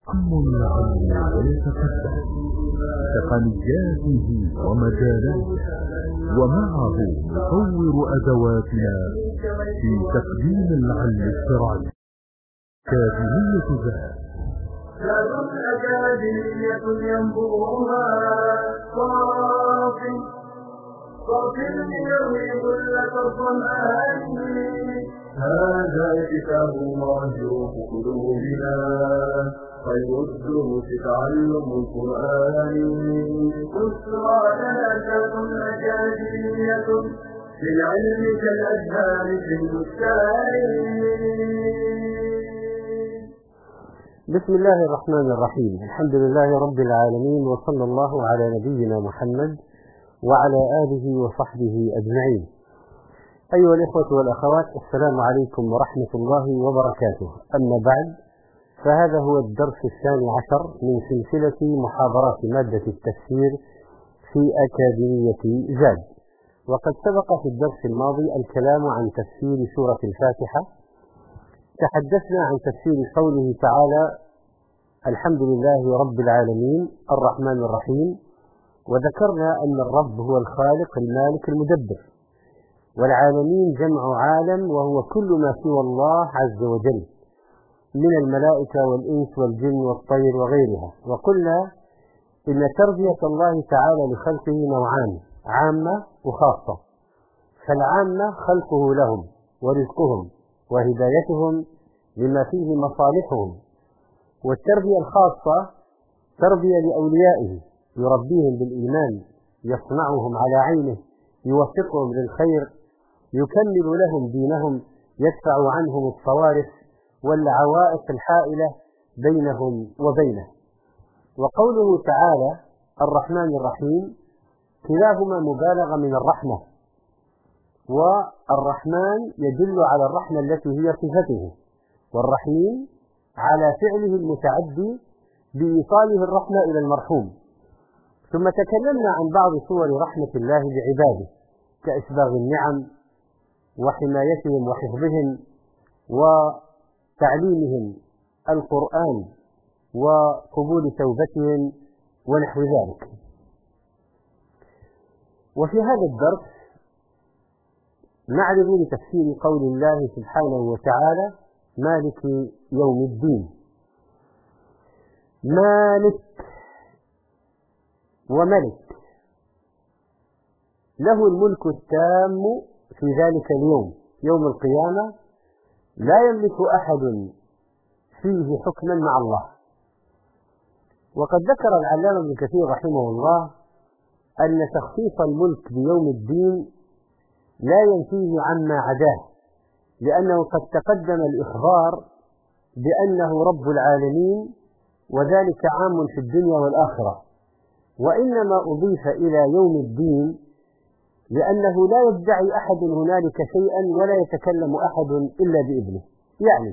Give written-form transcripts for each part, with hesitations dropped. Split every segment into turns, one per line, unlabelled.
ينمو ويتقدم بتقنياته ومجالاته، ومعه نطور أدواتنا في تقديم العلم الشرعي. أكاديمية ذات
أكاديمية ينبوها صافي يروي كل الظمآن. هذا كتاب الله روح قلوبنا، خير الدروس تعلم القرآن. أسرى لنا أكاديمية للعلم كالأزهار في البستان.
بسم الله الرحمن الرحيم. الحمد لله رب العالمين، وصلى الله على نبينا محمد وعلى آله وصحبه أجمعين. أيها الإخوة والأخوات، السلام عليكم ورحمة الله وبركاته. أما بعد، فهذا هو الدرس 12 من سلسلة محاضرات مادة التفسير في أكاديمية زاد. وقد سبق في الدرس الماضي الكلام عن تفسير سورة الفاتحة. تحدثنا عن تفسير قوله تعالى: الحمد لله رب العالمين الرحمن الرحيم، وذكرنا أن الرب هو الخالق المالك المدبر، والعالمين جمع عالم وهو كل ما سوى الله عز وجل من الملائكة والإنس والجن والطير وغيرها. وقلنا إن تربية الله تعالى لخلقه نوعان: عامة وخاصة. فالعامة خلقه لهم ورزقهم وهدايتهم لما فيه مصالحهم، والتربية الخاصة تربية لأوليائه، يربيهم بالإيمان، يصنعهم على عينه، يوفقهم للخير، يكمل لهم دينهم، يدفع عنهم الصوارف والعوائق الحائلة بينهم وبينه. وقوله تعالى الرحمن الرحيم كلاهما مبالغة من الرحمة، والرحمن يدل على الرحمة التي هي صفته، والرحيم على فعله المتعدي بإيصاله الرحمة إلى المرحوم. ثم تكلمنا عن بعض صور رحمة الله بعباده، كإسباغ النعم وحمايتهم وحفظهم وتعليمهم القرآن وقبول توبتهم ونحو ذلك. وفي هذا الدرس نعرض لتفسير قول الله سبحانه وتعالى: مالك يوم الدين. مالك وملك، له الملك التام في ذلك اليوم، يوم القيامة، لا يملك أحد فيه حكما مع الله. وقد ذكر العلامة ابن كثير رحمه الله أن تخصيص الملك بيوم الدين لا ينفيه عما عداه، لأنه قد تقدم الإخبار بأنه رب العالمين، وذلك عام في الدنيا والآخرة، وإنما أضيف إلى يوم الدين لأنه لا يدعي أحد هنالك شيئا ولا يتكلم أحد إلا بإذنه. يعني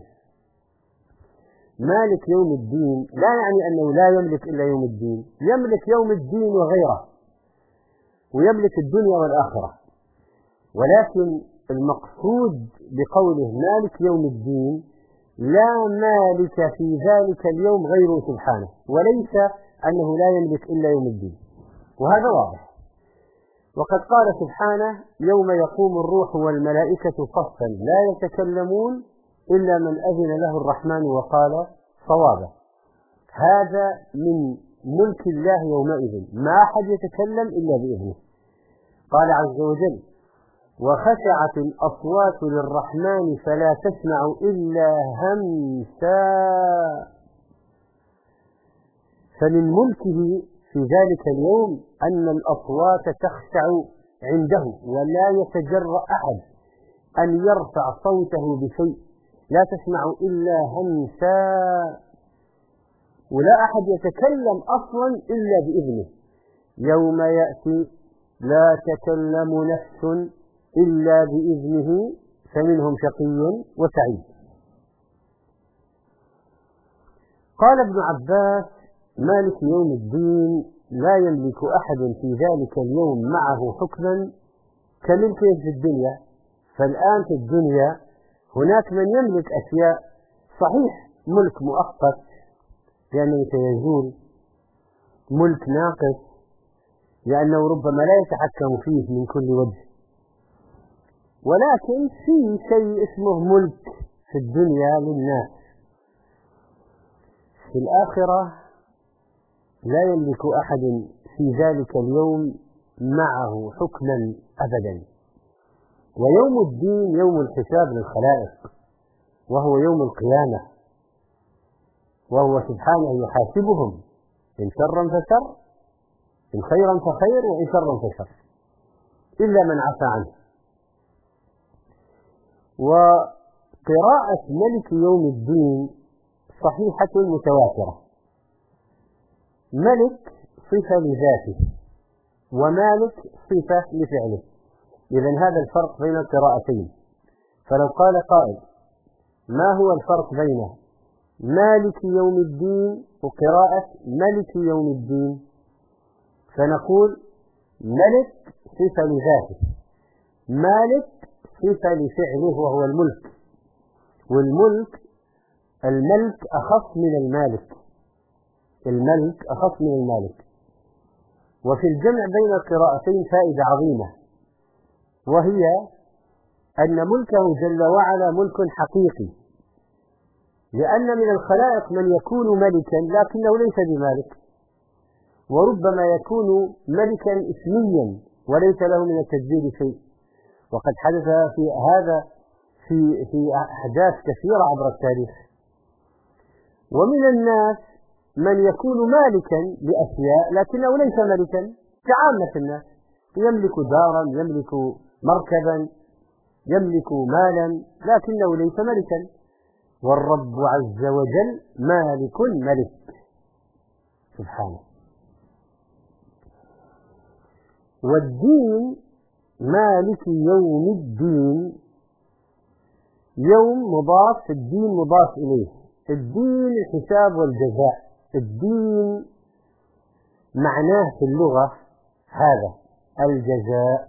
مالك يوم الدين لا يعني أنه لا يملك إلا يوم الدين، يملك يوم الدين وغيره، ويملك الدنيا والآخرة، ولكن المقصود بقوله مالك يوم الدين لا مالك في ذلك اليوم غيره سبحانه، وليس أنه لا يملك إلا يوم الدين، وهذا واضح. وقد قال سبحانه: يوم يقوم الروح والملائكة صفا لا يتكلمون إلا من أذن له الرحمن وقال صوابا. هذا من ملك الله يومئذ، ما أحد يتكلم إلا بإذنه. قال عز وجل: وخشعت الأصوات للرحمن فلا تسمع إلا همسا. فمن ملكه في ذلك اليوم أن الأصوات تخشع عنده، ولا يتجرأ أحد أن يرفع صوته بشيء، لا تسمع إلا همسا، ولا أحد يتكلم أصلا إلا بإذنه. يوم يأتي لا تكلم نفس إلا بإذنه فمنهم شقي وسعيد. قال ابن عباس: مالك يوم الدين لا يملك أحد في ذلك اليوم معه حكما كملكه في الدنيا. فالآن في الدنيا هناك من يملك أشياء، صحيح ملك مؤقت لأنه سيزول ملك ناقص، لأنه ربما لا يتحكم فيه من كل وجه. ولكن في شيء اسمه ملك في الدنيا للناس، في الآخرة لا يملك أحد في ذلك اليوم معه حكما أبدا. ويوم الدين يوم الحساب للخلائق، وهو يوم القيامة، وهو سبحانه يحاسبهم إن شرا فشر، إن خيرا فخير، وإن شرا فشر، إلا من عفى عنه. وقراءة ملك يوم الدين صحيحة متواترة. ملك صفة لذاته، ومالك صفة لفعله. إذن هذا الفرق بين القراءتين. فلو قال قائل ما هو الفرق بين مالك يوم الدين وقراءة ملك يوم الدين؟ فنقول ملك صفة لذاته، مالك صفة لفعله وهو الملك. والملك الملك أخص من المالك، الملك أخص من المالك. وفي الجمع بين القراءتين فائدة عظيمة، وهي أن ملكه جل وعلا ملك حقيقي، لأن من الخلائق من يكون ملكا لكنه ليس بمالك، وربما يكون ملكا اسميا وليس له من التدبير شيء. وقد حدث في هذا في أحداث كثيرة عبر التاريخ. ومن الناس من يكون مالكا لأشياء لكنه ليس ملكا كعامة الناس، يملك دارا، يملك مركبا، يملك مالا، لكنه ليس ملكا. والرب عز وجل مالك ملك سبحانه. والدين مالك يوم الدين، يوم مضاف، الدين مضاف إليه. الدين الحساب والجزاء. الدين معناه في اللغة هذا الجزاء،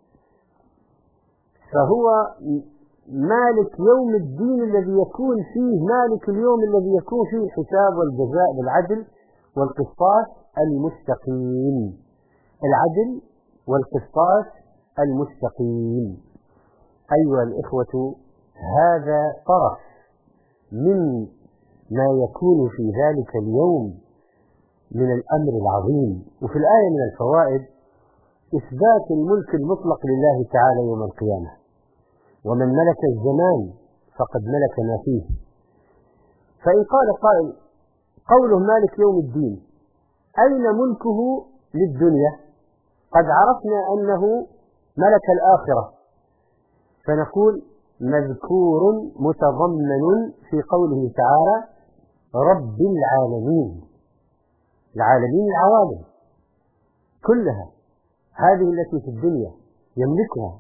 فهو مالك يوم الدين الذي يكون فيه، مالك اليوم الذي يكون فيه الحساب والجزاء بالعدل والقسطاس المستقيم. العدل والقسطاس المستقيم. أيها الإخوة، هذا طرف من ما يكون في ذلك اليوم من الأمر العظيم. وفي الآية من الفوائد إثبات الملك المطلق لله تعالى يوم القيامة. ومن ملك الزمان فقد ملك ما فيه. فإن قال قائل قوله مالك يوم الدين أين ملكه للدنيا؟ قد عرفنا أنه ملك الآخرة، فنقول مذكور متضمن في قوله تعالى رب العالمين. العالمين العوالم كلها هذه التي في الدنيا يملكها.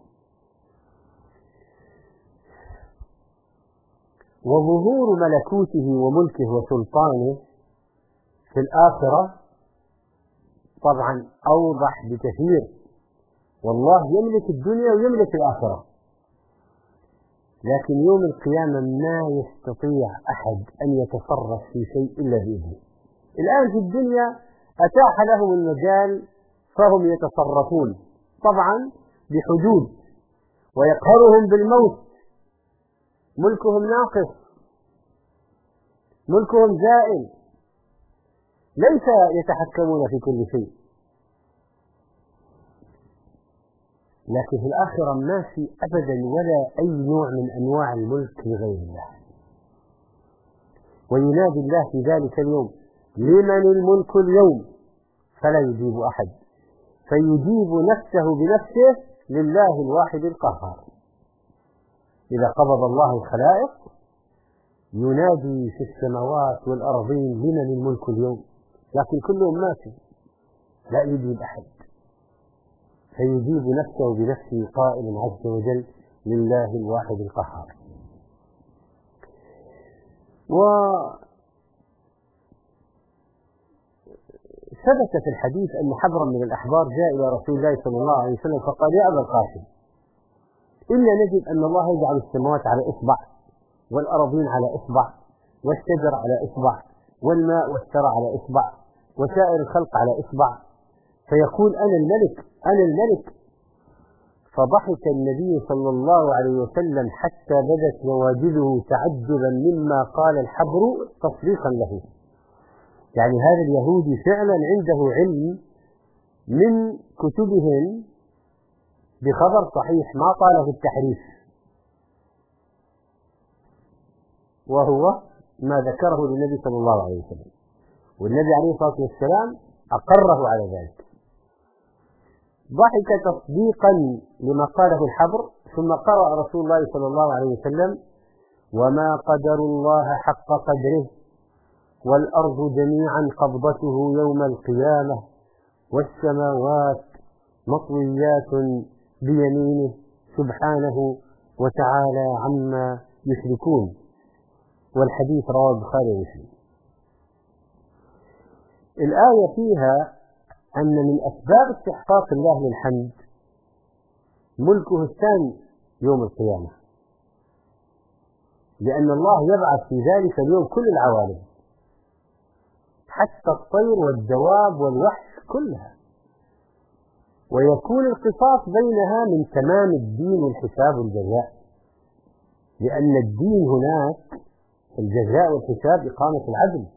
وظهور ملكوته وملكه وسلطانه في الآخرة طبعا أوضح بكثير. والله يملك الدنيا ويملك الآخرة، لكن يوم القيامة ما يستطيع أحد أن يتصرف في شيء إلا بإذنه. الآن في الدنيا أتاح لهم المجال فهم يتصرفون طبعا بحدود، ويقهرهم بالموت. ملكهم ناقص، ملكهم زائل، ليس يتحكمون في كل شيء. لكن في الآخرة ما في أبدا ولا أي نوع من أنواع الملك لغير الله. وينادي الله في ذلك اليوم لمن الملك اليوم؟ فلا يجيب أحد، فيجيب نفسه بنفسه لله الواحد القهار. إذا قبض الله الخلائق ينادي في السماوات والأرضين لمن الملك اليوم، لكن كلهم ماتوا لا يجيب أحد، فيجيب نفسه بنفسه قائلا عز وجل لله الواحد القهار. وثبت في الحديث أن حبرا من الأحبار جاء إلى رسول الله صلى الله عليه وسلم فقال يا أبا القاسم إلا نجد أن الله يجعل السماوات على إصبع والأراضين على إصبع والشجر على إصبع والماء والثرى على إصبع وسائر الخلق على إصبع، فيقول أنا الملك أنا الملك. فضحك النبي صلى الله عليه وسلم حتى بدت نواجذه تعجبا مما قال الحبر تصديقا له. يعني هذا اليهودي فعلا عنده علم من كتبهم بخبر صحيح ما قاله التحريف، وهو ما ذكره للنبي صلى الله عليه وسلم، والنبي عليه الصلاة والسلام أقره على ذلك. ضحك تصديقا لما قاله الحبر، ثم قرأ رسول الله صلى الله عليه وسلم وما قدر الله حق قدره والأرض جميعا قبضته يوم القيامة والسماوات مطويات بيمينه سبحانه وتعالى عما يشركون. والحديث رواه البخاري ومسلم. الآية فيها أن من أسباب استحقاق الله للحمد ملكه الثاني يوم القيامة، لأن الله يبعث في ذلك اليوم كل العوالم حتى الطير والدواب والوحش كلها، ويكون القصاص بينها من تمام الدين والحساب والجزاء، لأن الدين هناك الجزاء والحساب إقامة العدل،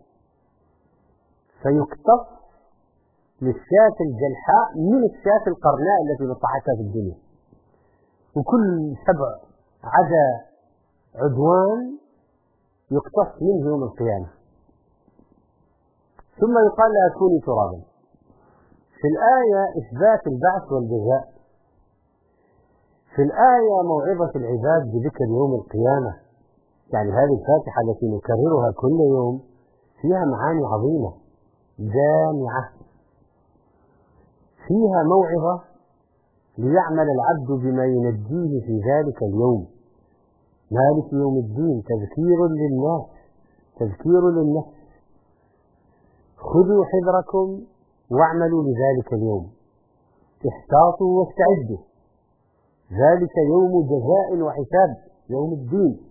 فيقتص للشاة الجلحاء من الشاة القرناء التي نطحتها في الدنيا، وكل سبع عدا عدوان يقتص منه يوم القيامة، ثم يقال لها كوني ترابا. في الآية إثبات البعث والجزاء، في الآية موعظة العباد بذكر يوم القيامة. يعني هذه الفاتحة التي نكررها كل يوم فيها معاني عظيمة جامعة، فيها موعظة ليعمل العبد بما ينجيه في ذلك اليوم. مالك يوم الدين تذكير للناس تذكير للنفس، خذوا حذركم واعملوا لذلك اليوم، احتاطوا واستعدوا، ذلك يوم جزاء وحساب يوم الدين.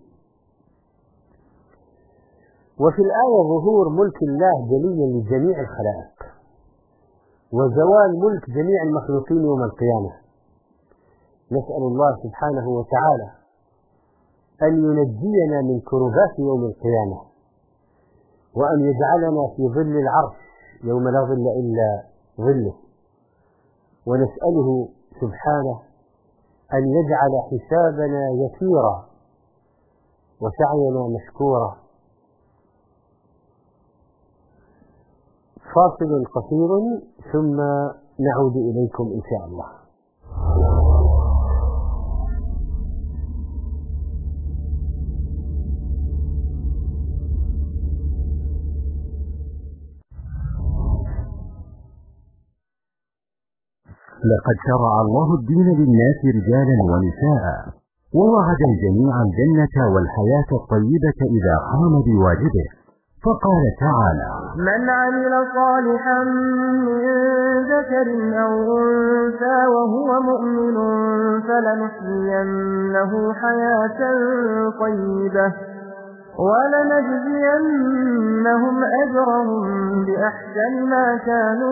وفي الآية ظهور ملك الله جليا لجميع الخلائق، وزوال ملك جميع المخلوقين يوم القيامة. نسأل الله سبحانه وتعالى أن ينجينا من كربات يوم القيامة، وأن يجعلنا في ظل العرش يوم لا ظل إلا ظله، ونسأله سبحانه أن يجعل حسابنا يسيرا وسعينا مشكورا. فاصل قصير ثم نعود إليكم إن شاء الله.
لقد شرع الله الدين للناس رجالا ونساء، ووعد الجميع الجنة والحياة الطيبة إذا قام بواجبه، فقال تعالى:
من عمل صالحا من ذكر أو أنثى وهو مؤمن فلنحيينه حياة طيبة ولنجزينهم أجرهم بأحسن ما كانوا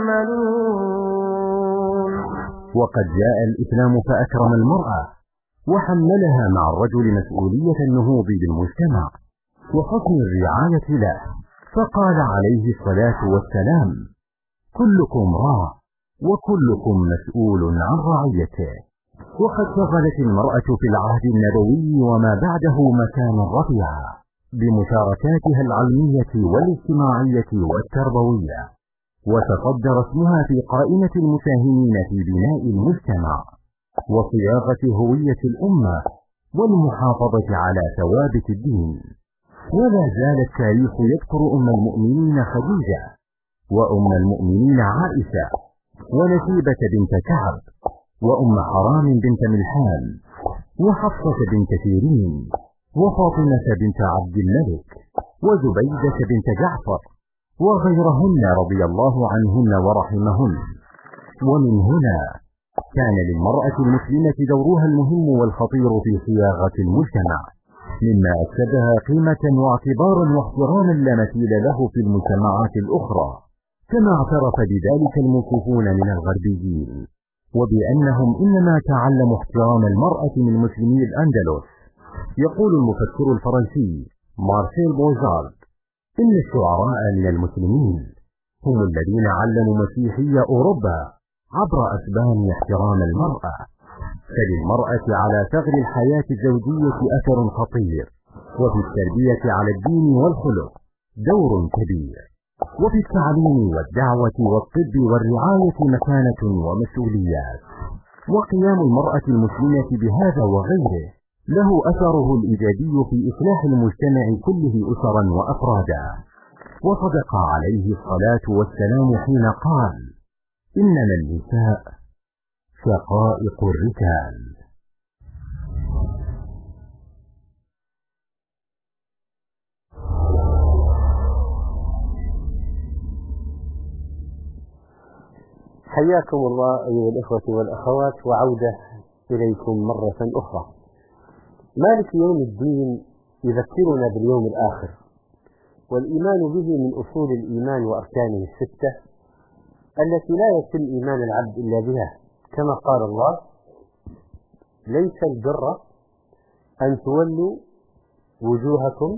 يعملون.
وقد جاء الإسلام فأكرم المرأة وحملها مع الرجل مسؤولية النهوض بالمجتمع وحسن الرعاية له، فقال عليه الصلاة والسلام: كلكم راع وكلكم مسؤول عن رعيته. وقد شغلت المرأة في العهد النبوي وما بعده مكانا رفيعا بمشاركاتها العلمية والاجتماعية والتربوية، وتصدر اسمها في قائمة المساهمين في بناء المجتمع وصياغة هوية الأمة والمحافظة على ثوابت الدين. ولا زال التاريخ يذكر أم المؤمنين خديجة، وأم المؤمنين عائشة، ونسيبة بنت كعب، وأم حرام بنت ملحان، وحفصة بنت سيرين، وفاطمة بنت عبد الملك، وزبيدة بنت جعفر، وغيرهن رضي الله عنهن ورحمهن. ومن هنا كان للمرأة المسلمة دورها المهم والخطير في صياغة المجتمع، مما أكسبها قيمة واعتبارا واحتراما لا مثيل له في المجتمعات الأخرى، كما اعترف بذلك الموقوفون من الغربيين، وبأنهم إنما تعلموا احترام المرأة من مسلمي الأندلس. يقول المفكر الفرنسي مارسيل بوزارد إن الشعراء من المسلمين هم الذين علموا مسيحي أوروبا عبر أسبان احترام المرأة، فللمرأة على ثغر الحياة الزوجية أثر خطير، وفي التربية على الدين والخلق دور كبير، وفي التعليم والدعوة والطب والرعاية مكانة ومسؤوليات. وقيام المرأة المسلمة بهذا وغيره له أثره الإيجابي في إصلاح المجتمع كله أسرا وأفرادا. وصدق عليه الصلاة والسلام حين قال: إنما النساء شقائق الرجال.
حياكم الله أيها الإخوة والأخوات، وعودة إليكم مرة أخرى. مالك يوم الدين يذكرنا باليوم الآخر، والإيمان به من أصول الإيمان وأركانه الستة التي لا يتم إيمان العبد إلا بها، كما قال الله: ليس البر أن تولوا وجوهكم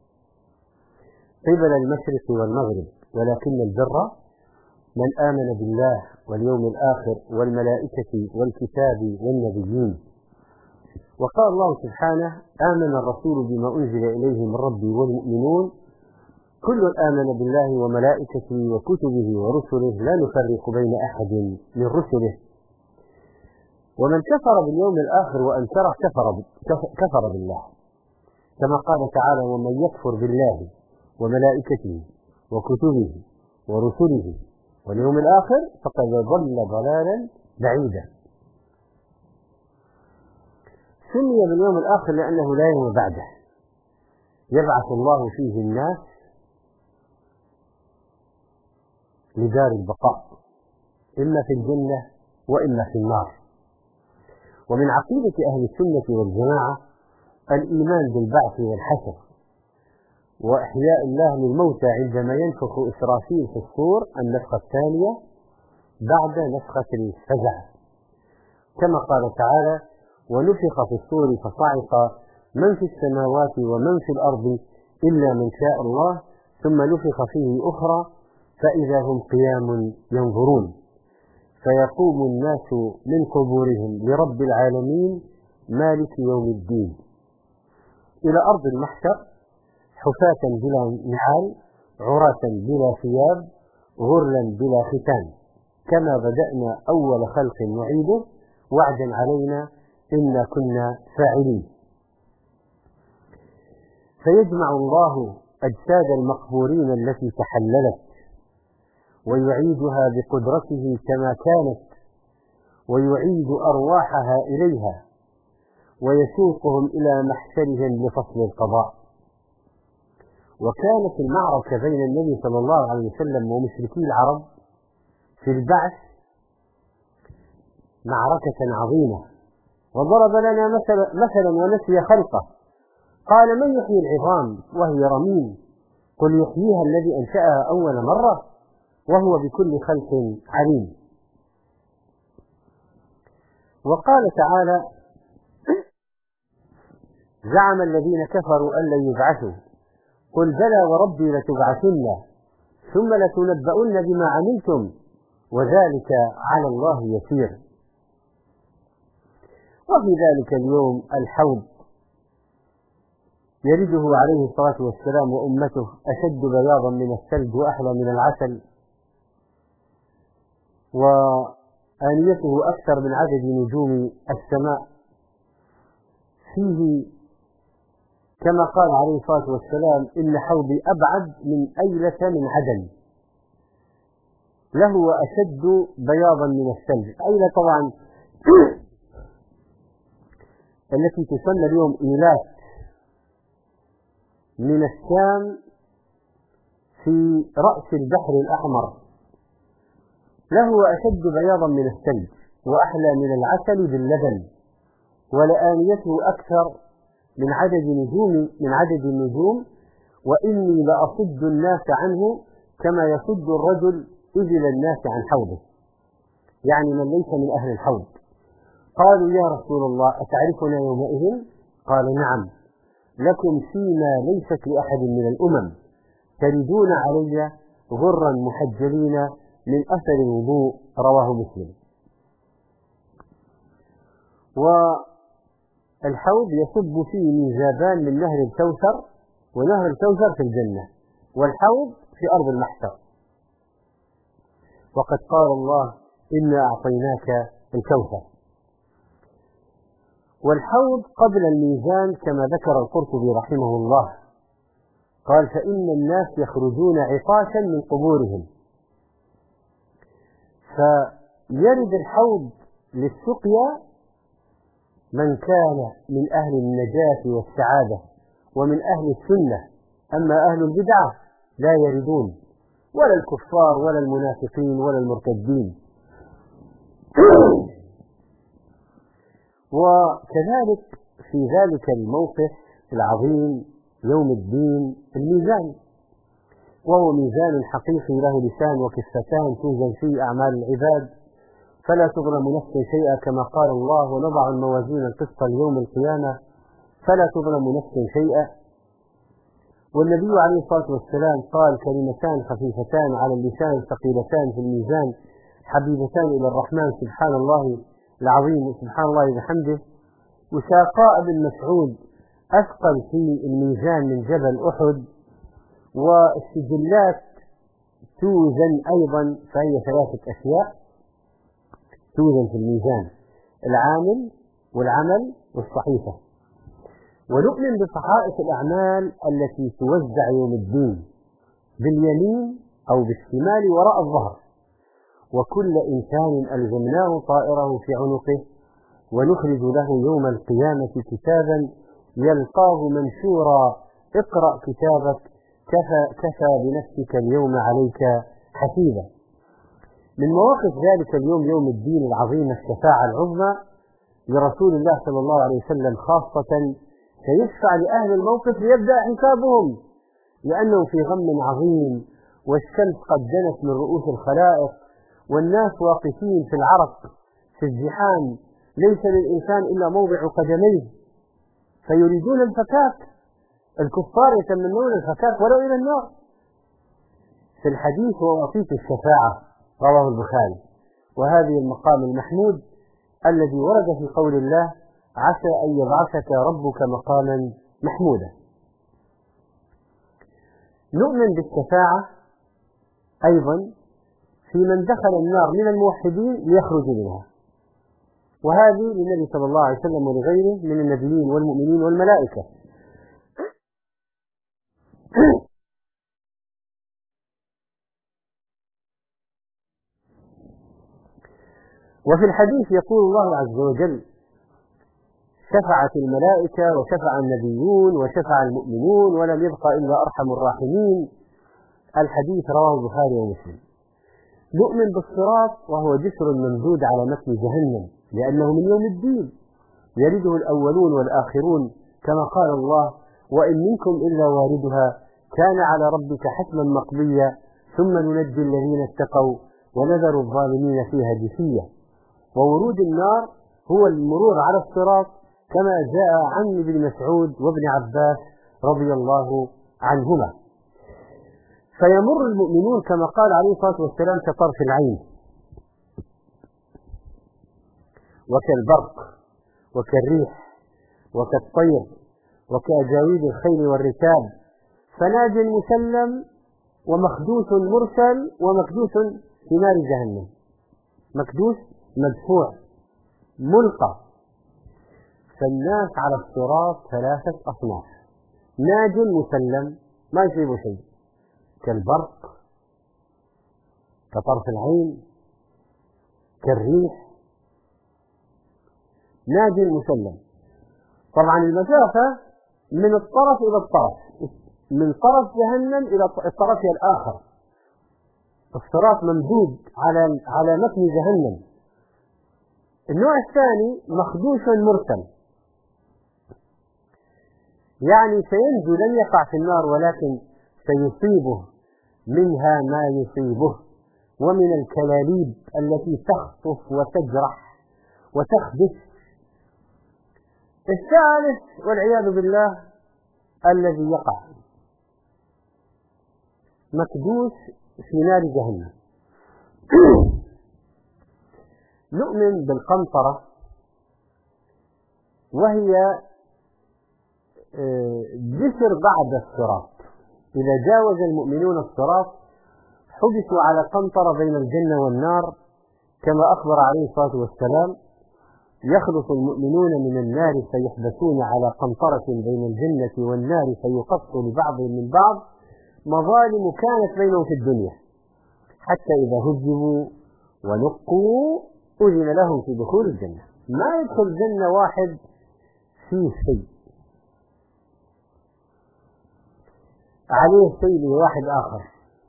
قبل المشرق والمغرب، ولكن البر من آمن بالله واليوم الآخر والملائكة والكتاب والنبيين. وقال الله سبحانه: آمن الرسول بما أنزل إليه من ربه والمؤمنون كل آمن بالله وملائكته وكتبه ورسله لا نفرق بين أحد من رسله. ومن كفر باليوم الآخر وأنكره كفر بالله، كما قال تعالى: ومن يكفر بالله وملائكته وكتبه ورسله واليوم الآخر فقد ضل ضلالا بعيدا. سمي باليوم الآخر لأنه لا يوم بعده، يبعث الله فيه الناس لدار البقاء، إما في الجنة وإما في النار. ومن عقيدة أهل السنة والجماعة الإيمان بالبعث والحشر، وإحياء الله للموتى عندما ينفخ إسرافيل في الصور النفخة الثانية بعد نفخة الفزع، كما قال تعالى: ونفخ في الصور فصعق من في السماوات ومن في الأرض إلا من شاء الله ثم نفخ فيه أخرى فإذا هم قيام ينظرون، فيقوم الناس من قبورهم لرب العالمين مالك يوم الدين إلى أرض المحشر حفاة بلا نعال عراة بلا ثياب غرلا بلا ختان، كما بدأنا أول خلق نعيده وعدا علينا إنا كنا فاعلين. فيجمع الله أجساد المقبورين التي تحللت ويعيدها بقدرته كما كانت، ويعيد أرواحها إليها ويسوقهم إلى محشرهم لفصل القضاء. وكانت المعركة بين النبي صلى الله عليه وسلم ومشركي العرب في البعث معركة عظيمة، وضرب لنا مثلا ونسي خلقه، قال: من يحيي العظام وهي رميم؟ قل يحييها الذي أنشأها أول مرة وهو بكل خلق عليم. وقال تعالى: زعم الذين كفروا أن لن يبعثوا قل بلى وربي لتبعثن ثم لتنبؤن بما عملتم وذلك على الله يسير. وفي ذلك اليوم الحوض يرده عليه الصلاة والسلام وأمته أشد بياضا من الثلج وأحلى من العسل، وآنيته أكثر من عدد نجوم السماء. فيه كما قال عليه الصلاة والسلام: إن حوضي أبعد من أيلة من عدن، له أشد بياضا من الثلج. أيلة طبعا التي تسمى اليوم إيلات من الشام في رأس البحر الأحمر، له أشد بياضا من الثلج وأحلى من العسل باللبن، ولآنيته أكثر من عدد النجوم، وإني لأصد الناس عنه كما يصد الرجل إبل الناس عن حوضه، يعني من ليس من أهل الحوض. قالوا يا رسول الله أتعرفنا يومئذ؟ قال نعم، لكم فيما ليست لأحد من الأمم، تردون علي غرا محجلين من أثر الوضوء. رواه مسلم. والحوض يصب فيه ميزابان من نهر الكوثر، ونهر الكوثر في الجنة، والحوض في أرض المحشر. وقد قال الله إنا أعطيناك الكوثر. والحوض قبل الميزان كما ذكر القرطبي رحمه الله، قال فإن الناس يخرجون عطاشا من قبورهم، فيرد الحوض للسقيا من كان من أهل النجاة والسعادة ومن أهل السنة، أما أهل البدعة لا يردون، ولا الكفار ولا المنافقين ولا المرتدين. وكذلك في ذلك الموقف العظيم يوم الدين الميزان، وهو ميزان حقيقي له لسان وكفتان توزن فيه أعمال العباد، فلا تظلم نفس شيئا كما قال الله ونضع الموازين القسط ليوم القيامة فلا تظلم نفس شيئا. والنبي عليه الصلاة والسلام قال كلمتان خفيفتان على اللسان ثقيلتان في الميزان حبيبتان إلى الرحمن سبحان الله العظيم سبحان الله بحمده. وساقاء بن مسعود أثقل في الميزان من جبل أحد، والسجلات توزن أيضا، فهي ثلاثة أشياء توزن في الميزان: العامل والعمل والصحيفة. ونؤمن بصحائف الأعمال التي توزع يوم الدين باليمين أو بالشمال وراء الظهر، وكل إنسان ألزمناه طائره في عنقه ونخرج له يوم القيامة كتابا يلقاه منشورا اقرأ كتابك كفى بنفسك اليوم عليك حسيبا. من مواقف ذلك اليوم يوم الدين العظيم الشفاعة العظمى لرسول الله صلى الله عليه وسلم خاصة، سيشفع لأهل الموقف ليبدأ حسابهم، لأنه في غم عظيم والشمس قد دنت من رؤوس الخلائق والناس واقفين في العرق في الزحام، ليس للإنسان إلا موضع قدميه، فيريدون الفكاك. الكفار يتمنون الفكاك ولو إلى النار. في الحديث ووصية الشفاعة رواه البخاري، وهذه المقام المحمود الذي ورد في قول الله عسى أن يبعثك ربك مقاما محمودا. نؤمن بالشفاعة أيضا في من دخل النار من الموحدين ليخرج منها، وهذه للنبي صلى الله عليه وسلم ولغيره من النبيين والمؤمنين والملائكة. وفي الحديث يقول الله عز وجل شفعت الملائكة وشفع النبيون وشفع المؤمنون ولم يبق إلا أرحم الراحمين. الحديث رواه البخاري ومسلم. نؤمن بالصراط وهو جسر ممدود على متن جهنم، لأنه من يوم الدين يرده الأولون والآخرون، كما قال الله وإن منكم إلا واردها كان على ربك حتما مقضيا ثم ننجي الذين اتقوا ونذر الظالمين فيها جثيا. وورود النار هو المرور على الصراط كما جاء عن ابن مسعود وابن عباس رضي الله عنهما. فيمر المؤمنون كما قال عليه الصلاة والسلام كطرف العين وكالبرق وكالريح وكالطير وكأجاويد الخيل والركاب، فناج مسلم ومخدوش مرسل ومكدوس في نار جهنم. مكدوس مدفوع ملقى. فالناس على الصراط ثلاثة أصناف: ناج مسلم ما يصيب شيء كالبرق كطرف العين كالريح. ناج مسلم، طبعا المسافة من الطرف إلى الطرف، من طرف جهنم إلى الطرف الآخر. الصراط ممدود على متن جهنم. النوع الثاني مخدوش مرسل، يعني سينجو، لن يقع في النار، ولكن سيصيبه منها ما يصيبه، ومن الكلاليب التي تخطف وتجرح وتخدش. الثالث والعياذ بالله الذي يقع مكدوس في نار جهنم. نؤمن بالقنطرة، وهي جسر بعد الصراط. إذا جاوز المؤمنون الصراط حبسوا على قنطرة بين الجنة والنار، كما أخبر عليه الصلاة والسلام: يخلص المؤمنون من النار فيحبسون على قنطرة بين الجنة والنار فيقص لبعضهم من بعض مظالم كانت بينهم في الدنيا، حتى إذا هزموا ونقوا أذن لهم في دخول الجنة. ما يدخل الجنة واحد فيه شيء عليه شيء لواحد آخر.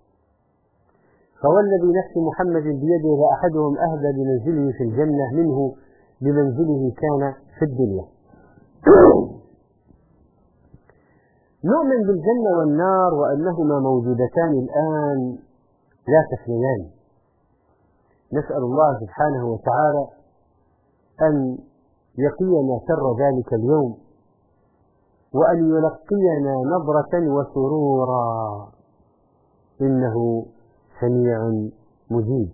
فوالذي نفس محمد بيده لأحدهم أهدى بمنزله في الجنة منه بمنزله كان في الدنيا. نؤمن بالجنة والنار وأنهما موجودتان الآن لا تفنيان. نسأل الله سبحانه وتعالى أن يقينا شر ذلك اليوم، وأن يلقينا نظرة وسرورا، إنه سميع مجيب.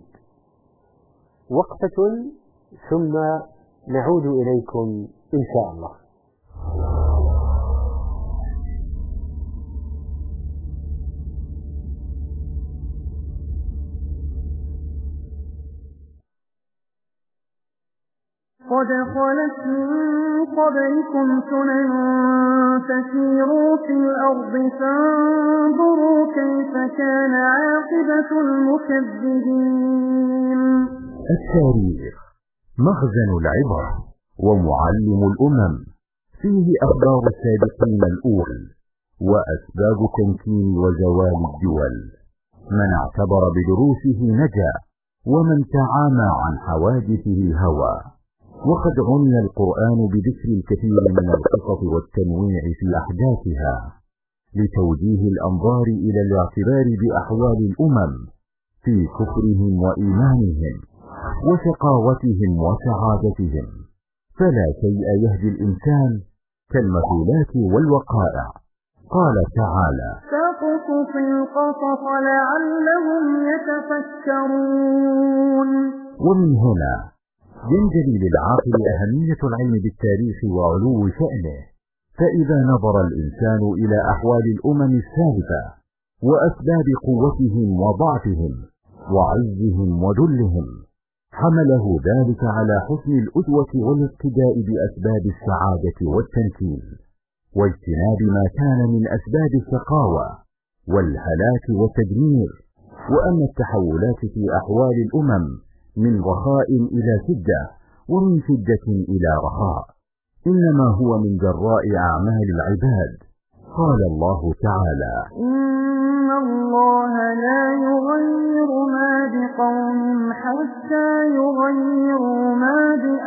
وقفة ثم نعود إليكم إن شاء الله.
قد خلت من قبلكم سنن فسيروا في الأرض فانظروا كيف كان عاقبة المكذبين.
التاريخ مخزن العبر ومعلم الأمم، فيه أخبار السابقين الأول وأسباب تمكين وزوال الدول. من اعتبر بدروسه نجا، ومن تعامى عن حوادثه هوى. وقد عني القرآن بذكر الكثير من القصص والتنويع في أحداثها لتوجيه الأنظار إلى الاعتبار بأحوال الأمم في كفرهم وإيمانهم وشقاوتهم وسعادتهم. فلا شيء يهدي الإنسان كالمثولات والوقائع. قال تعالى:
فاقصص القصص لعلهم يتفكرون.
ومن هنا ينجلي للعاقل أهمية العلم بالتاريخ وعلو شأنه. فإذا نظر الإنسان إلى أحوال الأمم السابقة وأسباب قوتهم وضعفهم وعزهم وذلهم، حمله ذلك على حسن الأسوة والاقتداء بأسباب السعادة والتمكين، واجتناب ما كان من أسباب الشقاوة والهلاك والتدمير. وأن التحولات في أحوال الأمم من رخاء إلى شدة، ومن شدة إلى رخاء، إنما هو من جراء أعمال العباد. قال الله تعالى:
إن الله لا يغير ما بقوم حتى يغيروا ما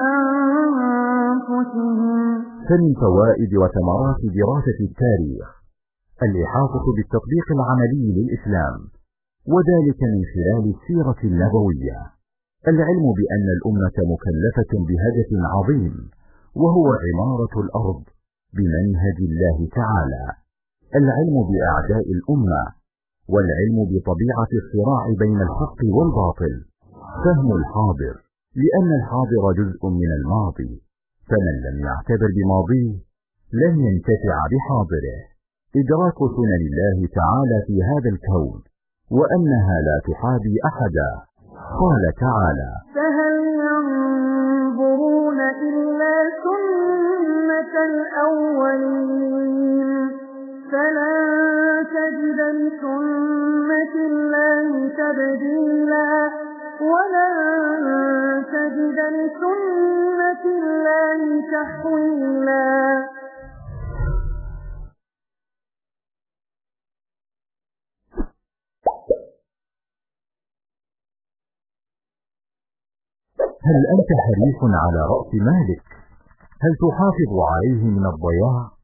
بأنفسهم.
فمن فوائد وثمرات دراسة التاريخ الإحاطة بالتطبيق العملي للإسلام، وذلك من خلال السيرة النبوية. العلم بأن الأمة مكلفة بهدف عظيم، وهو عمارة الأرض بمنهج الله تعالى. العلم بأعداء الأمة، والعلم بطبيعة الصراع بين الحق والباطل. فهم الحاضر، لأن الحاضر جزء من الماضي، فمن لم يعتبر بماضيه لن ينتفع بحاضره. إدراك سنن الله تعالى في هذا الكون، وأنها لا تحابي أحدا. قال تعالى:
فهل ينظرون إلا سنة الأولين فلن تجد لسنة الله تبديلا ولن تجد لسنة الله تحويلا.
هل أنت حريص على رأس مالك؟ هل تحافظ عليه من الضياع؟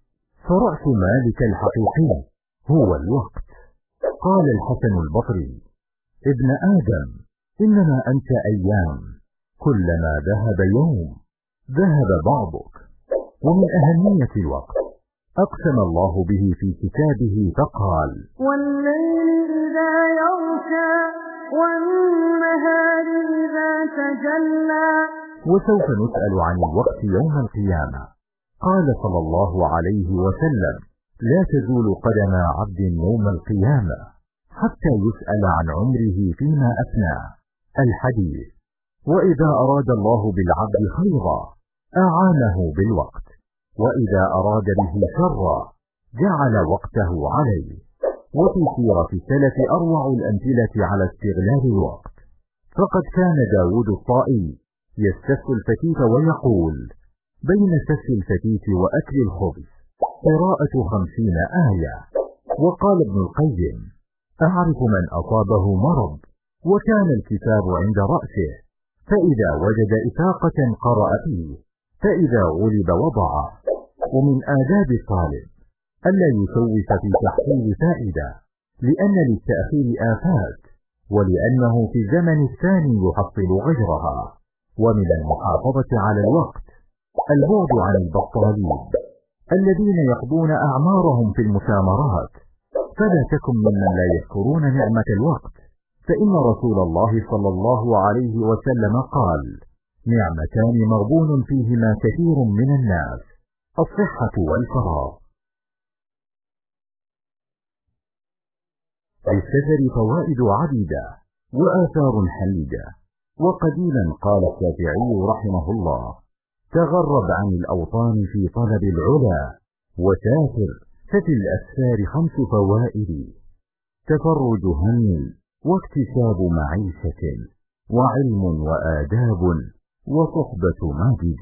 فرأس مالك الحقيقي هو الوقت. قال الحسن البصري: ابن آدم، إنما أنت أيام، كلما ذهب يوم ذهب بعضك. ومن أهمية الوقت أقسم الله به في كتابه فقال:
والليل إذا يغشى والنهار إذا تجلى.
وسوف نسأل عن الوقت يوم القيامة. قال صلى الله عليه وسلم: لا تزول قدم عبد يوم القيامة حتى يسأل عن عمره فيما أفناه. الحديث: وإذا أراد الله بالعبد خيرا أعانه بالوقت، وإذا أراد به شرا جعل وقته عليه. وفي سيرة السلف أروع الأمثلة على استغلال الوقت، فقد كان داود الطائي يستف الفتيت ويقول: بين سف الفتيت وأكل الخبز قراءة 50 آية. وقال ابن القيم: أعرف من أصابه مرض وكان الكتاب عند رأسه، فإذا وجد إفاقة قرأ فيه، فإذا غلب وضعه. ومن آداب الطالب ألا يسوف في تحصيل فائدة، لأن للتأخير آفات، ولأنه في الزمن الثاني يحصل غيرها. ومن المحافظة على الوقت البعد عن البطالين الذين يقضون أعمارهم في المسامرات. فلا تكن ممن لا يذكرون نعمة الوقت، فإن رسول الله صلى الله عليه وسلم قال: نعمتان مغبون فيهما كثير من الناس، الصحة والفراغ. للسفر فوائد عديدة وآثار حميدة. وقديما قال الشافعي رحمه الله: تغرب عن الأوطان في طلب العلا، وسافر، ففي الأسفار 5 فوائد: تفرج هم، واكتساب معيشة، وعلم وآداب، وصحبة ماجد.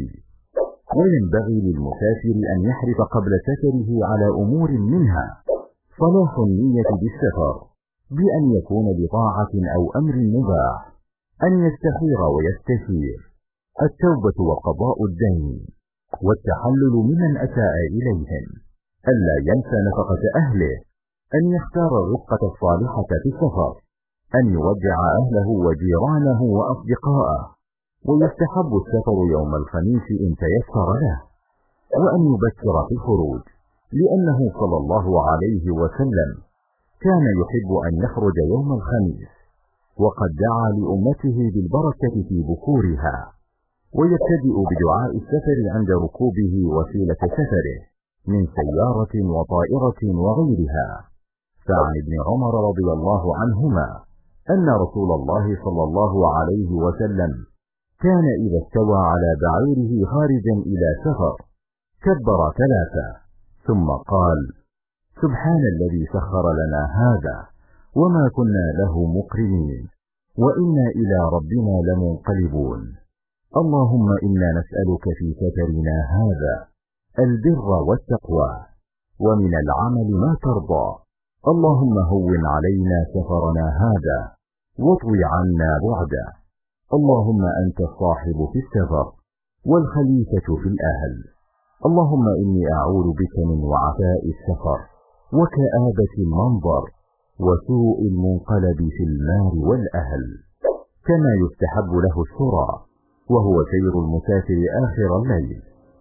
وينبغي للمسافر أن يحرص قبل سفره على أمور منها: صلاح النية بالسفر بأن يكون بطاعة أو أمر مباح، أن يستخير ويستشير، التوبة وقضاء الدين، والتحلل ممن أساء إليهم، ألا ينسى نفقة أهله، أن يختار الرفقة الصالحة في السفر، أن يودع أهله وجيرانه وأصدقاءه. ويستحب السفر يوم الخميس إن تيسر له، وأن يبكر في الخروج، لأنه صلى الله عليه وسلم كان يحب أن يخرج يوم الخميس، وقد دعا لأمته بالبركة في بكورها. ويبتدئ بدعاء السفر عند ركوبه وسيلة سفره من سيارة وطائرة وغيرها. فعن ابن عمر رضي الله عنهما أن رسول الله صلى الله عليه وسلم كان إذا استوى على بعيره خارجا إلى سفر كبر 3 ثم قال: سبحان الذي سخر لنا هذا وما كنا له مقرنين وإنا إلى ربنا لمنقلبون. اللهم إنا نسألك في سفرنا هذا البر والتقوى، ومن العمل ما ترضى. اللهم هون علينا سفرنا هذا واطوي عنا بعده. اللهم أنت الصاحب في السفر والخليفة في الأهل. اللهم إني أعوذ بك من وعثاء السفر وكآبة المنظر وسوء المنقلب في المال والأهل. كما يستحب له الشرى، وهو سير المسافر آخر الليل،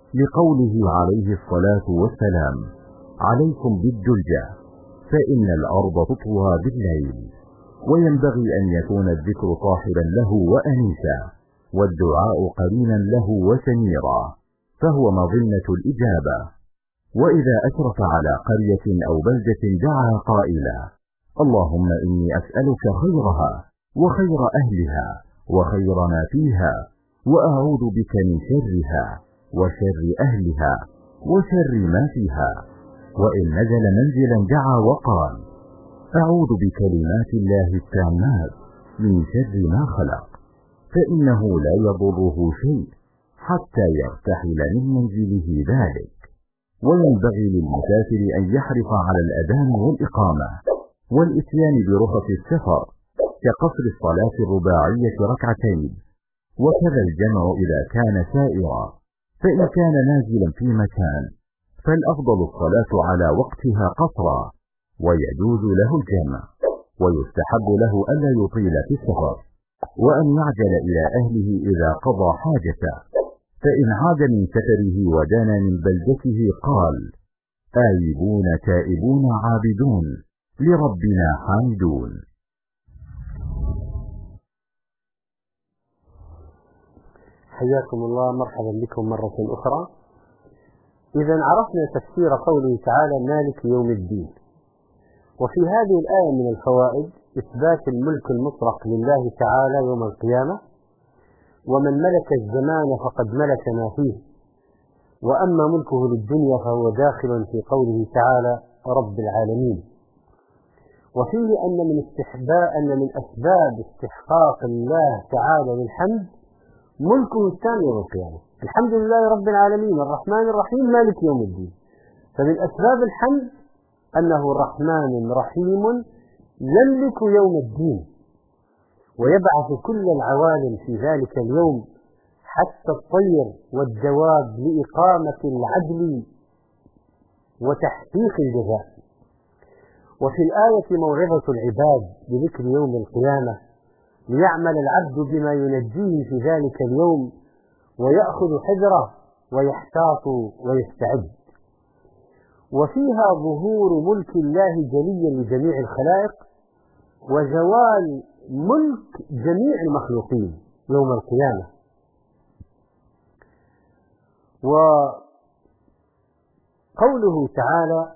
لقوله عليه الصلاة والسلام: عليكم بالدلجة فإن الأرض تطوى بالليل. وينبغي أن يكون الذكر صاحبا له وأنيسا، والدعاء قرينا له وسميرا، فهو مظنة الإجابة. وإذا أشرف على قرية أو بلدة دعا قائلا: اللهم إني أسألك خيرها وخير أهلها وخير ما فيها، وأعوذ بك من شرها وشر أهلها وشر ما فيها. وإن نزل منزلا دعا وقال: أعوذ بكلمات الله التامات من شر ما خلق، فإنه لا يضره شيء حتى يرتحل من منزله ذلك. وينبغي للمسافر أن يحرص على الأذان والإقامة والإتيان برخص السفر، كقصر الصلاة الرباعية 2 وكذا الجمع إذا كان سائرا. فإن كان نازلا في مكان فالأفضل الصلاة على وقتها قصرا، ويجوز له الجمع، ويستحب له ألا يطيل في السفر، وأن يعجل إلى أهله إذا قضى حاجته، فإن عاد من سفره ودان من بلدته قال: آيبون تائبون عابدون لربنا حامدون.
حياكم الله، مرحبا بكم مرة أخرى. إذا عرفنا تفسير قوله تعالى مالك يوم الدين، وفي هذه الآية من الفوائد إثبات الملك المطلق لله تعالى يوم القيامة، ومن ملك الزمان فقد ملك ما فيه، وأما ملكه للدنيا فهو داخل في قوله تعالى رب العالمين. وفيه أن من أسباب استحقاق الله تعالى للحمد ملكه التام يوم القيامة. الحمد لله رب العالمين الرحمن الرحيم مالك يوم الدين، فمن أسباب الحمد أنه رحمن رحيم يملك يوم الدين، ويبعث كل العوالم في ذلك اليوم حتى الطير والدواب لإقامة العدل وتحقيق الجزاء. وفي الآية موعظة العباد بذكر يوم القيامة ليعمل العبد بما ينجيه في ذلك اليوم، ويأخذ حذره ويحتاط ويستعد. وفيها ظهور ملك الله جليا لجميع الخلائق، وزوال ملك جميع المخلوقين يوم القيامة. وقوله تعالى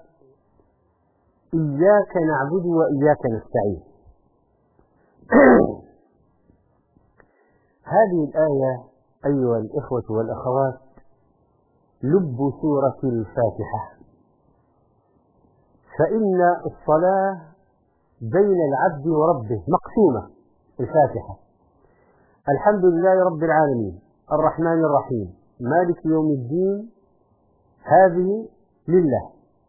إياك نعبد وإياك نستعين، هذه الآية أيها الإخوة والأخوات لب سورة الفاتحة، فإن الصلاة بين العبد وربه مقسومة. الفاتحة الحمد لله رب العالمين الرحمن الرحيم مالك يوم الدين، هذه لله.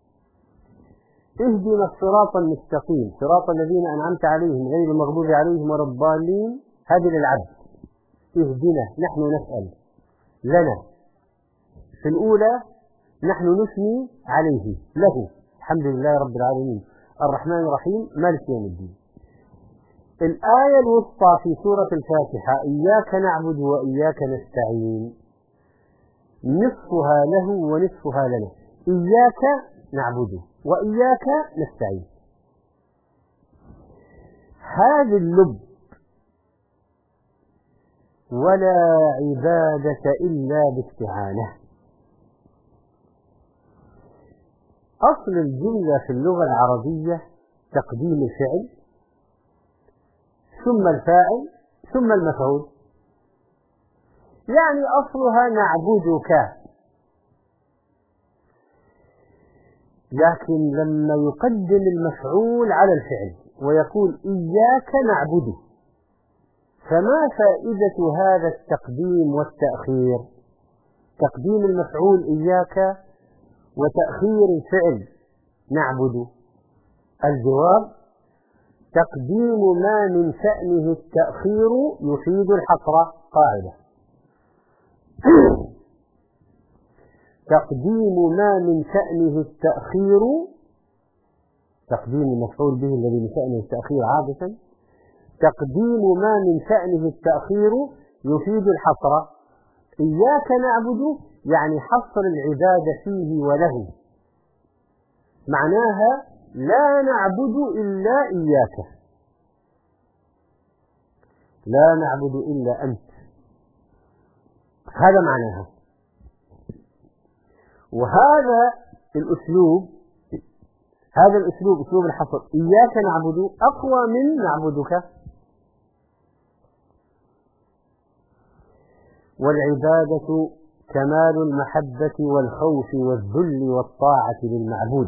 اهدنا الصراط المستقيم صراط الذين أنعمت عليهم غير المغضوب عليهم ولا الضالين، هذه للعبد. اهدنا نحن نسأل، لنا في الأولى نحن نثني عليه، له الحمد لله رب العالمين الرحمن الرحيم مالك يوم الدين. الآية الوسطى في سورة الفاتحة إياك نعبد وإياك نستعين، نصفها له ونصفها لنا. إياك نعبد وإياك نستعين، هذا اللب ولا عبادة إلا باستعانة. أصل الجملة في اللغة العربية تقديم الفعل ثم الفاعل ثم المفعول، يعني أصلها نعبدك، لكن لما يقدم المفعول على الفعل ويقول إياك نعبد، فما فائدة هذا التقديم والتأخير؟ تقديم المفعول إياك وتأخير الفعل نعبد. الجواب تقديم ما من شأنه التأخير يفيد الحصر. قاعدة تقديم ما من شأنه التأخير، تقديم المفعول به الذي من شأنه التأخير عادة، تقديم ما من شأنه التأخير يفيد الحصر. إياك نعبد يعني حصر العبادة فيه وله، معناها لا نعبد إلا إياك، لا نعبد إلا أنت، هذا معناها. وهذا الأسلوب، هذا الأسلوب أسلوب الحصر إياك نعبد أقوى من نعبدك. والعبادة كمال المحبة والخوف والذل والطاعة للمعبود.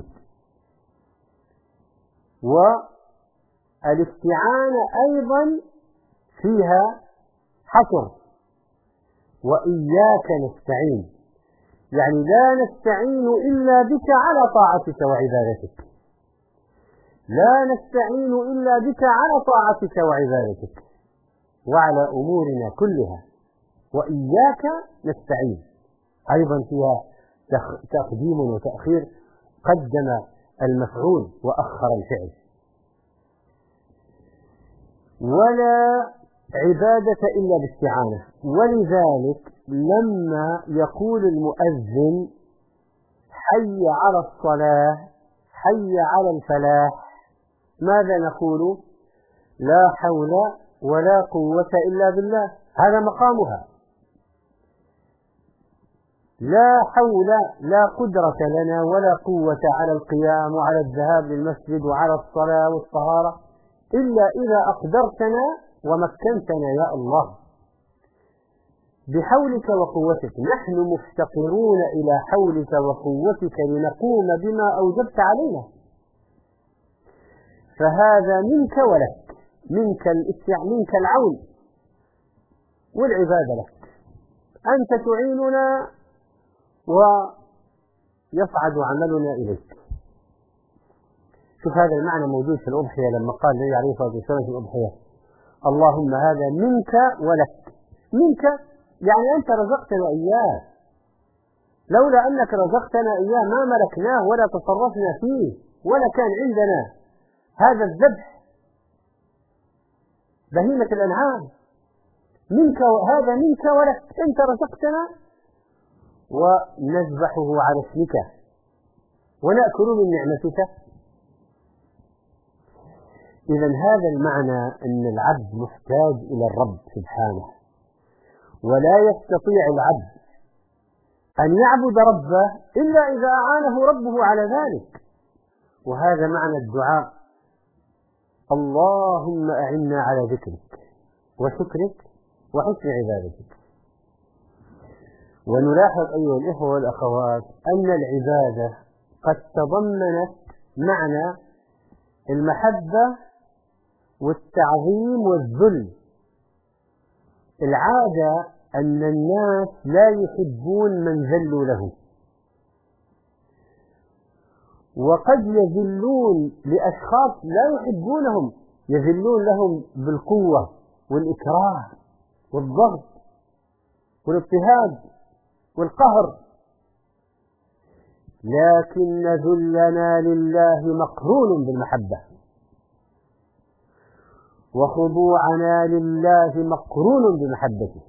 والاستعانة أيضا فيها حصر، وإياك نستعين يعني لا نستعين إلا بك على طاعتك وعبادتك، لا نستعين إلا بك على طاعتك وعبادتك وعلى أمورنا كلها. وإياك نستعين أيضا فيها تقديم وتأخير، قدم المفعول وأخر الفعل. ولا عبادة إلا باستعانة. ولذلك لما يقول المؤذن حي على الصلاة حي على الفلاح، ماذا نقول؟ لا حول ولا قوة إلا بالله، هذا مقامها. لا حول، لا قدرة لنا ولا قوة على القيام وعلى الذهاب للمسجد وعلى الصلاة والطهارة إلا إذا أقدرتنا ومكنتنا يا الله بحولك وقوتك. نحن مفتقرون إلى حولك وقوتك لنقوم بما أوجبت علينا، فهذا منك ولك، منك العون والعبادة لك. أنت تعيننا ويصعد عملنا إليك. شوف هذا المعنى موجود في الأضحية لما قال النبي عليه الصلاة والسلام في الأضحية اللهم هذا منك ولك. منك يعني أنت رزقتنا إياه، لولا أنك رزقتنا إياه ما ملكناه ولا تصرفنا فيه ولا كان عندنا هذا الذبح بهيمة الأنعام. منك، هذا منك ولك، أنت رزقتنا ونذبحه على اسمك ونأكل من نعمتك. إذا هذا المعنى أن العبد محتاج إلى الرب سبحانه، ولا يستطيع العبد أن يعبد ربه إلا إذا أعانه ربه على ذلك. وهذا معنى الدعاء اللهم أعنا على ذكرك وشكرك وحسن عبادتك. ونلاحظ أيها الإخوة والأخوات أن العبادة قد تضمنت معنى المحبة والتعظيم والذل. العادة أن الناس لا يحبون من ذلوا له، وقد يذلون لأشخاص لا يحبونهم، يذلون لهم بالقوة والإكراه والضغط والاضطهاد والقهر. لكن ذلنا لله مقرون بالمحبة، وخضوعنا لله مقرون بمحبته.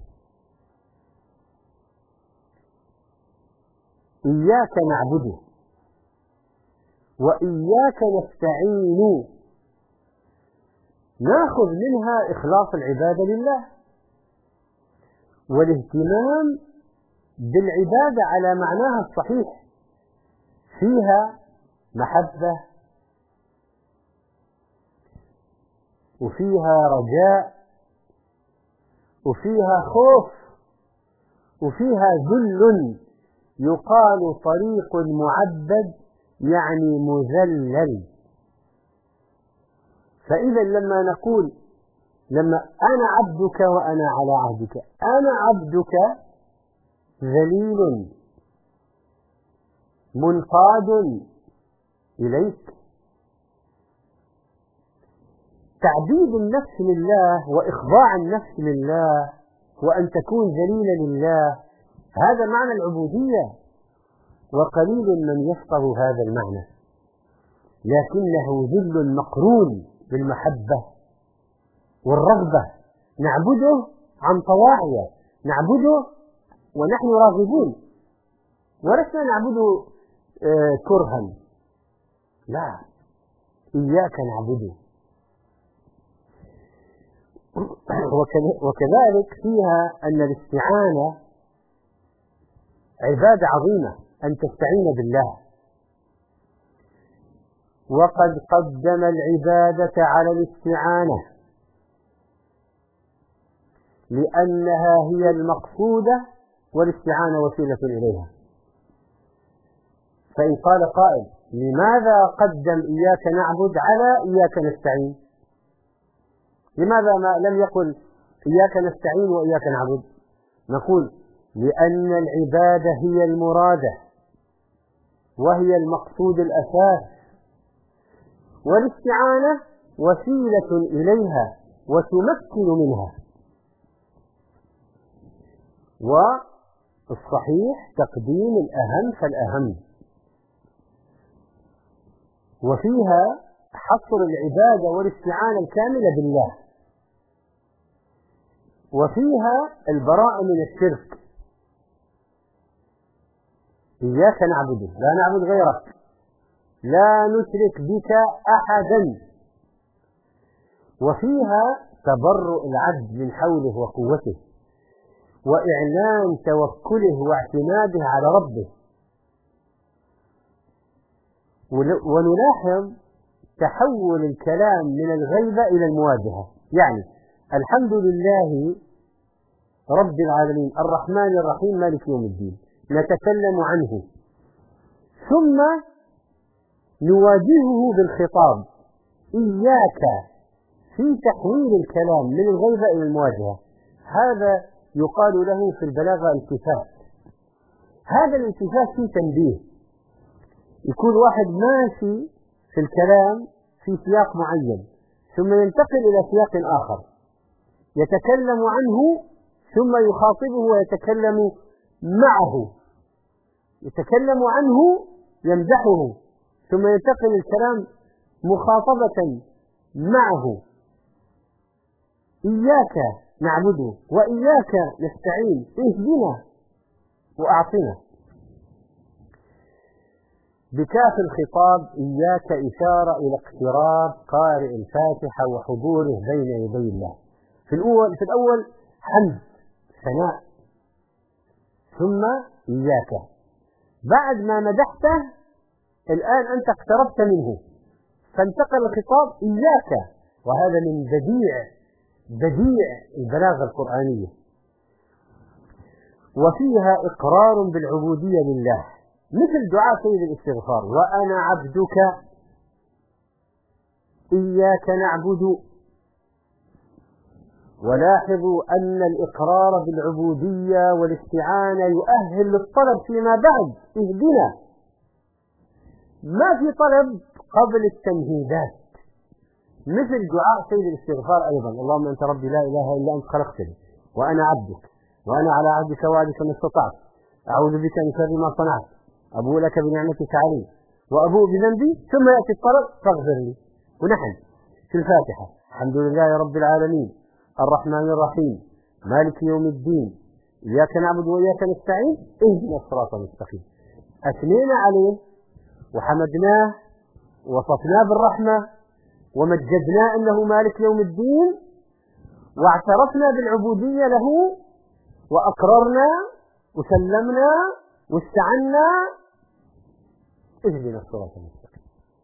إياك نعبد وإياك نستعين، نأخذ منها إخلاص العبادة لله والاهتمام بالعبادة على معناها الصحيح، فيها محبة وفيها رجاء وفيها خوف وفيها ذل. يقال طريق معبد يعني مذلل. فإذا لما نقول أنا عبدك وأنا على عهدك، أنا عبدك ذليل منقاد إليك. تعبيد النفس لله وإخضاع النفس لله وأن تكون ذليلا لله، هذا معنى العبودية، وقليل من يفقه هذا المعنى، لكنه ذل مقرون بالمحبة والرغبة. نعبده عن طواعية، نعبده ونحن راغبون، ولسنا نعبده كرها، لا، إياك نعبده. وكذلك فيها أن الاستعانة عبادة عظيمة، أن تستعين بالله. وقد قدم العبادة على الاستعانة لأنها هي المقصودة والاستعانة وسيلة إليها. فإن قال قائل لماذا قدم إياك نعبد على إياك نستعين؟ لماذا ما لم يقل إياك نستعين وإياك نعبد؟ نقول لأن العبادة هي المرادة وهي المقصود الأساس، والاستعانة وسيلة إليها وتمكن منها. الصحيح تقديم الأهم فالأهم، وفيها حصر العبادة والاستعانة الكاملة بالله، وفيها البراءة من الشرك. إياك نعبد لا نعبد غيرك، لا نشرك بك أحدا. وفيها تبرؤ العبد من حوله وقوته، وإعلان توكله واعتماده على ربه. ونلاحظ تحول الكلام من الغيبة إلى المواجهة، يعني الحمد لله رب العالمين الرحمن الرحيم مالك يوم الدين نتكلم عنه، ثم نواجهه بالخطاب إياك، في تحويل الكلام من الغيبة إلى المواجهة. هذا يقال له في البلاغة التفات. هذا الالتفات فيه تنبيه، يكون واحد ماشي في الكلام في سياق معين ثم ينتقل إلى سياق آخر يتكلم عنه ثم يخاطبه ويتكلم معه، يتكلم عنه يمدحه ثم ينتقل الكلام مخاطبة معه. إياك نعبد وإياك نستعين، اهدنا وأعطنا. بكاف الخطاب إياك إشارة إلى اقتراب قارئ الفاتحة وحضوره بين يدي الله. في الأول حمد ثناء، ثم إياك. بعد ما مدحته الآن أنت اقتربت منه فانتقل الخطاب إياك، وهذا من بديع البلاغة القرآنية. وفيها إقرار بالعبودية لله، مثل دعاء سيد الاستغفار وأنا عبدك إياك نعبد. ولاحظوا أن الإقرار بالعبودية والاستعانة يؤهل للطلب فيما بعد، اهدنا. ما في طلب قبل التمهيدات، مثل دعاء سيد الاستغفار أيضا اللهم أنت ربي لا إله إلا أنت خلقتني وأنا عبدك وأنا على عهدك ووعدك ما استطعت أعوذ بك من شر ما صنعت أبوء لك بنعمتك علي وأبوء بذنبي، ثم يأتي الطلب فاغفر لي. ونحن في الفاتحة الحمد لله رب العالمين الرحمن الرحيم مالك يوم الدين إياك نعبد وإياك نستعين اهدنا الصراط المستقيم. أثنينا عليه وحمدناه ووصفناه بالرحمة ومجدناه أنه مالك يوم الدين، واعترفنا بالعبودية له وأقررنا وسلمنا واستعنا اهدنا الصراط المستقيم.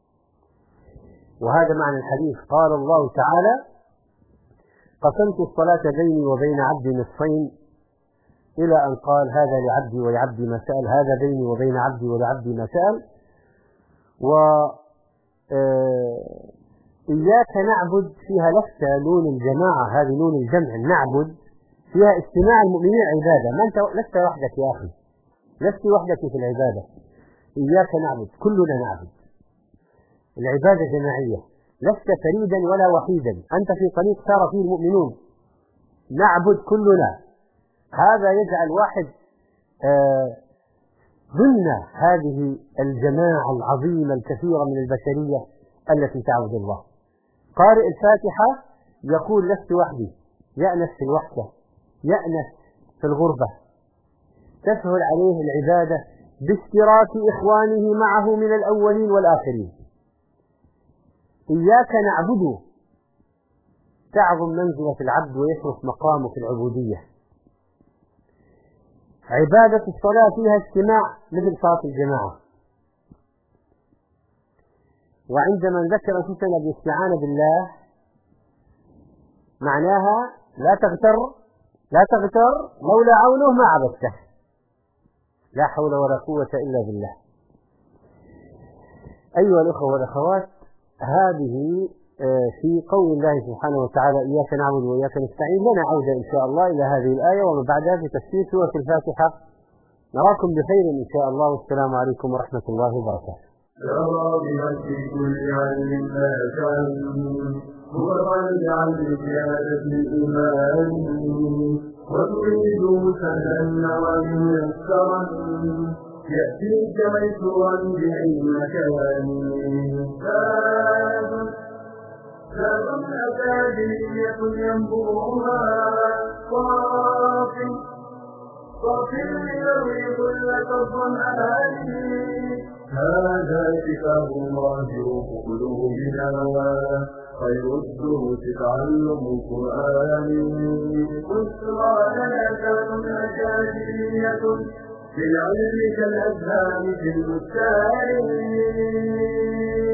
وهذا معنى الحديث. قال الله تعالى قسمت الصلاة بيني وبين عبدي نصفين، إلى أن قال هذا لعبدي ولعبدي ما سأل، هذا بيني وبين عبدي ولعبدي ما سأل. إياك نعبد فيها لفتة نون الجماعة، هذه نون الجمع نعبد فيها استماع المؤمنين عبادة. ما أنت لست وحدك يا أخي، لست وحدك في العبادة. إياك نعبد كلنا نعبد، العبادة جماعية، لست فريدا ولا وحيدا، أنت في طريق سار فيه المؤمنون، نعبد كلنا. هذا يجعل واحد ضمن هذه الجماعة العظيمة الكثيرة من البشرية التي تعبد الله. قارئ الفاتحة يقول لست وحدي، يأنس في الوحدة، يأنس في الغربة، تسهل عليه العبادة باشتراك إخوانه معه من الأولين والآخرين. إياك نعبد تعظم منزلة العبد ويشرف مقامه في العبودية. عبادة الصلاة فيها استماع مثل صلاة الجماعة. وعندما ذكر أنفسنا بالاستعانة بالله معناها لا تغتر لولا عونه ما عبدته، لا حول ولا قوة إلا بالله. أيها الأخوة والأخوات، هذه في قول الله سبحانه وتعالى إياك نعبد وإياك نستعين. لنا عودة إن شاء الله إلى هذه الآية ومن بعدها في تفسير سورة الفاتحة. نراكم بخير إن شاء الله، والسلام عليكم ورحمة الله وبركاته.
هو قال عن زيادة الإيمان وتريد سهلا وميسرا يأتيك ميسورا بأي مكان. زاد أكاديمية ينبوها صافي ليروي كل الظمآن. هذا كتاب الله روح قلوبنا خير الدروس تعلم القرآن. بشرى لنا أكاديمية للعلم كالأذهان في البستان.